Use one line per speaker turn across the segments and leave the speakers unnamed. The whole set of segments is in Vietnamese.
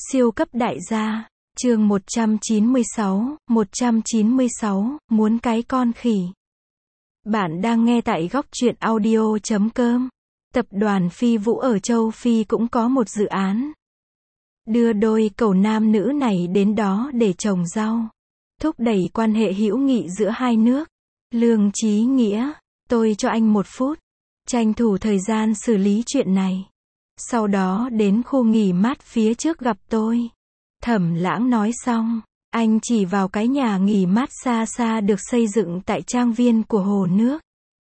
Siêu cấp đại gia, chương 196, muốn cái con khỉ. Bạn đang nghe tại góc truyện audio.com. Tập đoàn Phi Vũ ở châu Phi cũng có một dự án. Đưa đôi cậu nam nữ này đến đó để trồng rau. Thúc đẩy quan hệ hữu nghị giữa hai nước. Lương Chí Nghĩa, tôi cho anh 1 phút. Tranh thủ thời gian xử lý chuyện này. Sau đó đến khu nghỉ mát phía trước gặp tôi. Thẩm Lãng nói xong, anh chỉ vào cái nhà nghỉ mát xa xa được xây dựng tại trang viên của hồ nước.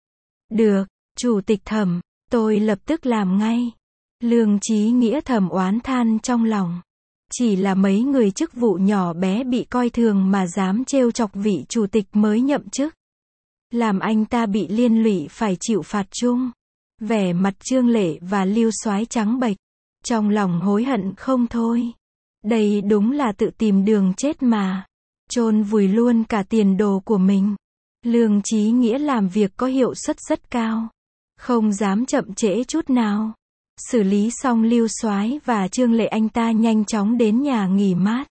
Được, Chủ tịch Thẩm, tôi lập tức làm ngay. Lương Chí Nghĩa thầm oán than trong lòng. Chỉ là mấy người chức vụ nhỏ bé bị coi thường mà dám trêu chọc vị chủ tịch mới nhậm chức. Làm anh ta bị liên lụy phải chịu phạt chung. Vẻ mặt Trương Lệ và Lưu Soái trắng bệch, trong lòng hối hận không thôi. Đây đúng là tự tìm đường chết mà, chôn vùi luôn cả tiền đồ của mình. Lương Chí Nghĩa làm việc có hiệu suất rất cao, không dám chậm trễ chút nào. Xử lý xong Lưu Soái và Trương Lệ, anh ta nhanh chóng đến nhà nghỉ mát.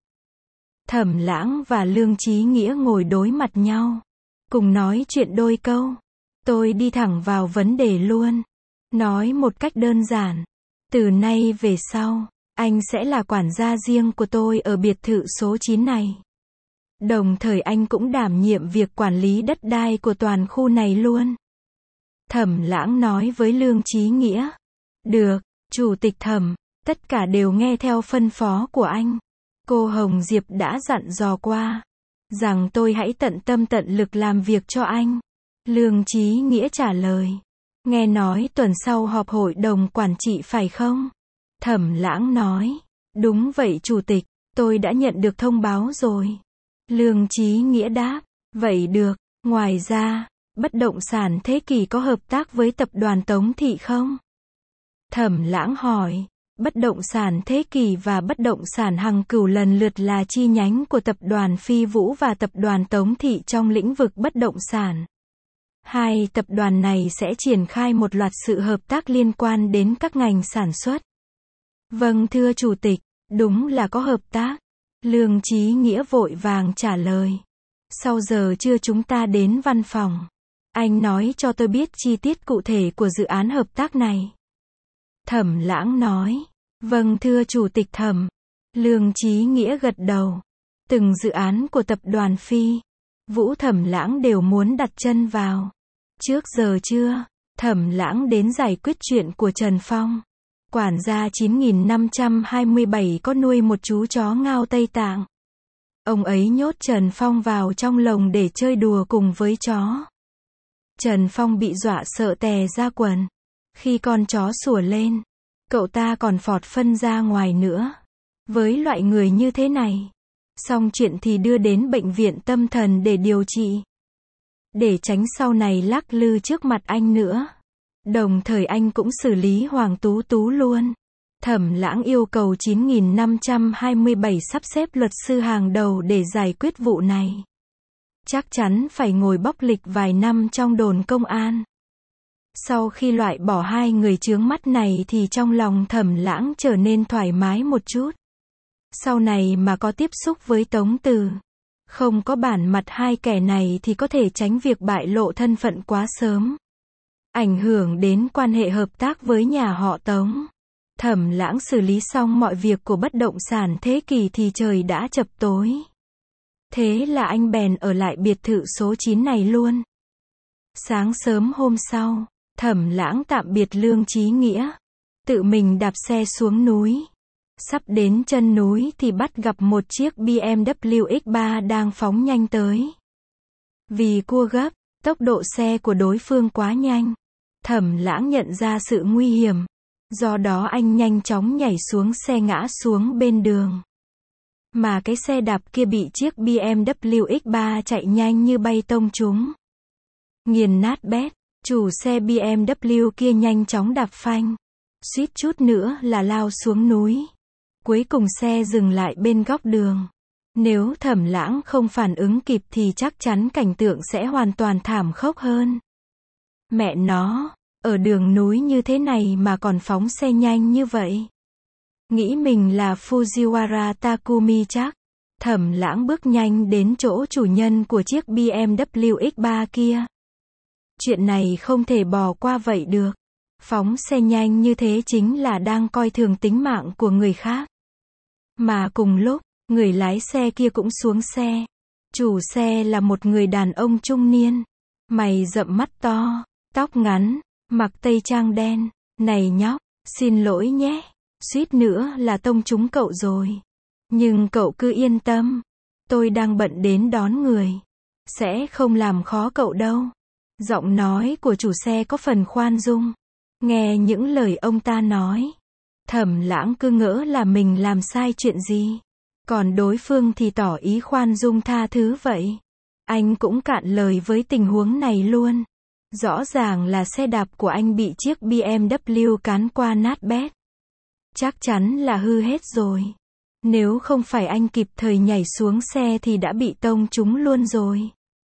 Thẩm Lãng và Lương Chí Nghĩa ngồi đối mặt nhau, cùng nói chuyện đôi câu. Tôi đi thẳng vào vấn đề luôn. Nói một cách đơn giản, từ nay về sau, anh sẽ là quản gia riêng của tôi ở biệt thự số 9 này. Đồng thời anh cũng đảm nhiệm việc quản lý đất đai của toàn khu này luôn. Thẩm Lãng nói với Lương Chí Nghĩa. Được, Chủ tịch Thẩm, tất cả đều nghe theo phân phó của anh. Cô Hồng Diệp đã dặn dò qua, rằng tôi hãy tận tâm tận lực làm việc cho anh. Lương Chí Nghĩa trả lời. Nghe nói tuần sau họp hội đồng quản trị phải không? Thẩm Lãng nói. Đúng vậy Chủ tịch, tôi đã nhận được thông báo rồi. Lương Chí Nghĩa đáp. Vậy được, ngoài ra, bất động sản Thế Kỷ có hợp tác với tập đoàn Tống Thị không? Thẩm Lãng hỏi. Bất động sản Thế Kỷ và bất động sản Hằng Cửu lần lượt là chi nhánh của tập đoàn Phi Vũ và tập đoàn Tống Thị trong lĩnh vực bất động sản. Hai tập đoàn này sẽ triển khai một loạt sự hợp tác liên quan đến các ngành sản xuất. Vâng thưa Chủ tịch, đúng là có hợp tác. Lương Chí Nghĩa vội vàng trả lời. Sau giờ trưa chúng ta đến văn phòng. Anh nói cho tôi biết chi tiết cụ thể của dự án hợp tác này. Thẩm Lãng nói. Vâng thưa Chủ tịch Thẩm. Lương Chí Nghĩa gật đầu. Từng dự án của tập đoàn Phi Vũ Thẩm Lãng đều muốn đặt chân vào. Trước giờ trưa, Thẩm Lãng đến giải quyết chuyện của Trần Phong. Quản gia 9527 có nuôi một chú chó Ngao Tây Tạng. Ông ấy nhốt Trần Phong vào trong lồng để chơi đùa cùng với chó. Trần Phong bị dọa sợ tè ra quần. Khi con chó sủa lên, cậu ta còn phọt phân ra ngoài nữa. Với loại người như thế này, xong chuyện thì đưa đến bệnh viện tâm thần để điều trị. Để tránh sau này lắc lư trước mặt anh nữa. Đồng thời anh cũng xử lý Hoàng Tú Tú luôn. Thẩm Lãng yêu cầu 9527 sắp xếp luật sư hàng đầu để giải quyết vụ này. Chắc chắn phải ngồi bóc lịch vài năm trong đồn công an. Sau khi loại bỏ hai người chướng mắt này thì trong lòng Thẩm Lãng trở nên thoải mái một chút. Sau này mà có tiếp xúc với Tống Từ, không có bản mặt hai kẻ này thì có thể tránh việc bại lộ thân phận quá sớm. Ảnh hưởng đến quan hệ hợp tác với nhà họ Tống. Thẩm Lãng xử lý xong mọi việc của bất động sản Thế Kỷ thì trời đã chập tối. Thế là anh bèn ở lại biệt thự số 9 này luôn. Sáng sớm hôm sau, Thẩm Lãng tạm biệt Lương Chí Nghĩa. Tự mình đạp xe xuống núi. Sắp đến chân núi thì bắt gặp một chiếc BMW X3 đang phóng nhanh tới. Vì cua gấp, tốc độ xe của đối phương quá nhanh. Thẩm Lãng nhận ra sự nguy hiểm. Do đó anh nhanh chóng nhảy xuống xe ngã xuống bên đường. Mà cái xe đạp kia bị chiếc BMW X3 chạy nhanh như bay tông trúng. Nghiền nát bét, chủ xe BMW kia nhanh chóng đạp phanh. Suýt chút nữa là lao xuống núi. Cuối cùng xe dừng lại bên góc đường. Nếu Thẩm Lãng không phản ứng kịp thì chắc chắn cảnh tượng sẽ hoàn toàn thảm khốc hơn. Mẹ nó, ở đường núi như thế này mà còn phóng xe nhanh như vậy. Nghĩ mình là Fujiwara Takumi chắc. Thẩm Lãng bước nhanh đến chỗ chủ nhân của chiếc BMW X3 kia. Chuyện này không thể bỏ qua vậy được. Phóng xe nhanh như thế chính là đang coi thường tính mạng của người khác. Mà cùng lúc, người lái xe kia cũng xuống xe. Chủ xe là một người đàn ông trung niên. Mày rậm mắt to, tóc ngắn, mặc tây trang đen. Này nhóc, xin lỗi nhé. Suýt nữa là tông trúng cậu rồi. Nhưng cậu cứ yên tâm. Tôi đang bận đến đón người. Sẽ không làm khó cậu đâu. Giọng nói của chủ xe có phần khoan dung. Nghe những lời ông ta nói. Thẩm Lãng cứ ngỡ là mình làm sai chuyện gì. Còn đối phương thì tỏ ý khoan dung tha thứ vậy. Anh cũng cạn lời với tình huống này luôn. Rõ ràng là xe đạp của anh bị chiếc BMW cán qua nát bét. Chắc chắn là hư hết rồi. Nếu không phải anh kịp thời nhảy xuống xe thì đã bị tông trúng luôn rồi.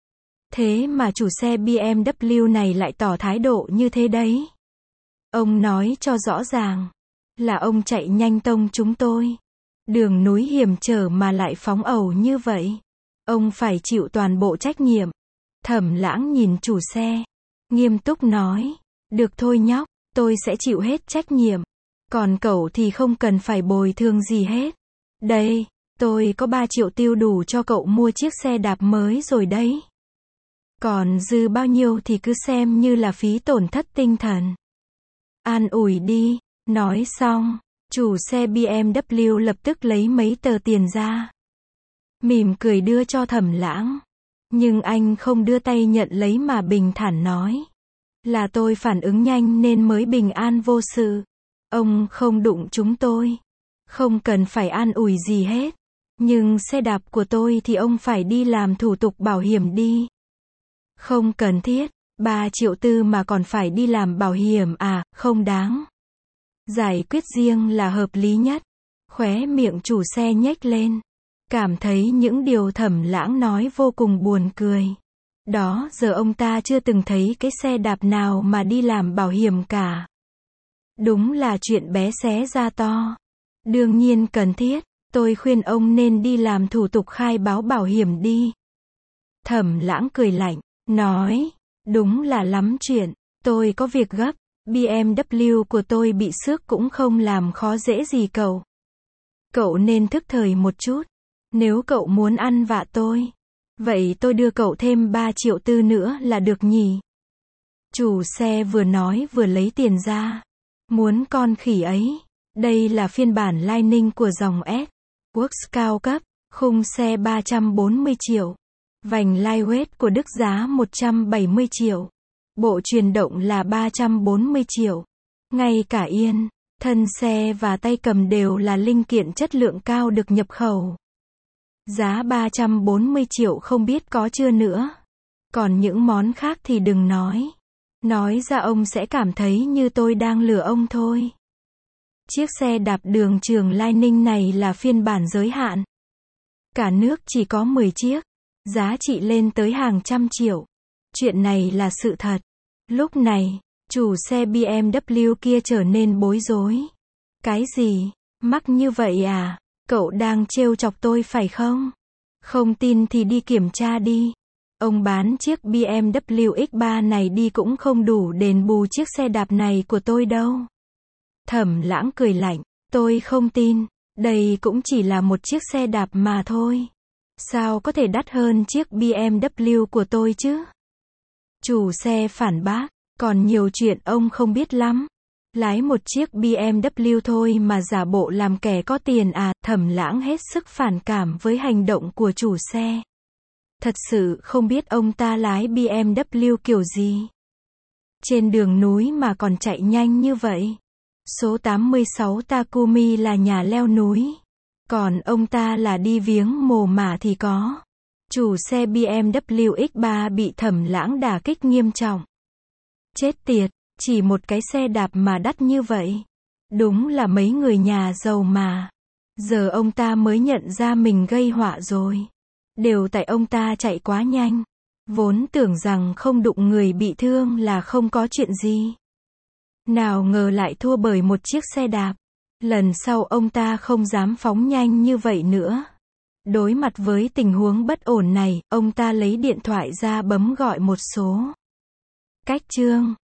Thế mà chủ xe BMW này lại tỏ thái độ như thế đấy. Ông nói cho rõ ràng. Là ông chạy nhanh tông chúng tôi. Đường núi hiểm trở mà lại phóng ẩu như vậy. Ông phải chịu toàn bộ trách nhiệm. Thẩm Lãng nhìn chủ xe. Nghiêm túc nói. Được thôi nhóc, tôi sẽ chịu hết trách nhiệm. Còn cậu thì không cần phải bồi thường gì hết. Đây, tôi có 3 triệu tiêu đủ cho cậu mua chiếc xe đạp mới rồi đấy. Còn dư bao nhiêu thì cứ xem như là phí tổn thất tinh thần. An ủi đi. Nói xong, chủ xe BMW lập tức lấy mấy tờ tiền ra. Mỉm cười đưa cho Thẩm Lãng. Nhưng anh không đưa tay nhận lấy mà bình thản nói. Là tôi phản ứng nhanh nên mới bình an vô sự. Ông không đụng chúng tôi. Không cần phải an ủi gì hết. Nhưng xe đạp của tôi thì ông phải đi làm thủ tục bảo hiểm đi. Không cần thiết. 3 triệu tư mà còn phải đi làm bảo hiểm à, không đáng. Giải quyết riêng là hợp lý nhất. Khóe miệng chủ xe nhếch lên. Cảm thấy những điều Thẩm Lãng nói vô cùng buồn cười. Đó giờ ông ta chưa từng thấy cái xe đạp nào mà đi làm bảo hiểm cả. Đúng là chuyện bé xé ra to. Đương nhiên cần thiết, tôi khuyên ông nên đi làm thủ tục khai báo bảo hiểm đi. Thẩm Lãng cười lạnh, nói, đúng là lắm chuyện, tôi có việc gấp, BMW của tôi bị xước cũng không làm khó dễ gì cậu. Cậu nên thức thời một chút, nếu cậu muốn ăn vạ tôi, vậy tôi đưa cậu thêm 3 triệu tư nữa là được nhỉ? Chủ xe vừa nói vừa lấy tiền ra. Muốn con khỉ ấy. Đây là phiên bản Lightning của dòng S Works cao cấp, khung xe 340 triệu. Vành lightweight của Đức giá 170 triệu. Bộ truyền động là 340 triệu. Ngay cả yên, thân xe và tay cầm đều là linh kiện chất lượng cao được nhập khẩu. Giá 340 triệu không biết có chưa nữa. Còn những món khác thì đừng nói. Nói ra ông sẽ cảm thấy như tôi đang lừa ông thôi. Chiếc xe đạp đường trường Lightning này là phiên bản giới hạn. Cả nước chỉ có 10 chiếc. Giá trị lên tới hàng trăm triệu. Chuyện này là sự thật. Lúc này, chủ xe BMW kia trở nên bối rối. Cái gì? Mắc như vậy à? Cậu đang trêu chọc tôi phải không? Không tin thì đi kiểm tra đi. Ông bán chiếc BMW X3 này đi cũng không đủ đền bù chiếc xe đạp này của tôi đâu. Thẩm Lãng cười lạnh, tôi không tin, đây cũng chỉ là một chiếc xe đạp mà thôi. Sao có thể đắt hơn chiếc BMW của tôi chứ? Chủ xe phản bác, còn nhiều chuyện ông không biết lắm. Lái một chiếc BMW thôi mà giả bộ làm kẻ có tiền à? Thẩm Lãng hết sức phản cảm với hành động của chủ xe. Thật sự không biết ông ta lái BMW kiểu gì. Trên đường núi mà còn chạy nhanh như vậy. Số 86 Takumi là nhà leo núi. Còn ông ta là đi viếng mồ mả thì có. Chủ xe BMW X3 bị Thẩm Lãng đả kích nghiêm trọng. Chết tiệt, chỉ một cái xe đạp mà đắt như vậy. Đúng là mấy người nhà giàu mà. Giờ ông ta mới nhận ra mình gây họa rồi. Đều tại ông ta chạy quá nhanh. Vốn tưởng rằng không đụng người bị thương là không có chuyện gì. Nào ngờ lại thua bởi một chiếc xe đạp. Lần sau ông ta không dám phóng nhanh như vậy nữa. Đối mặt với tình huống bất ổn này, ông ta lấy điện thoại ra bấm gọi một số. Cách chương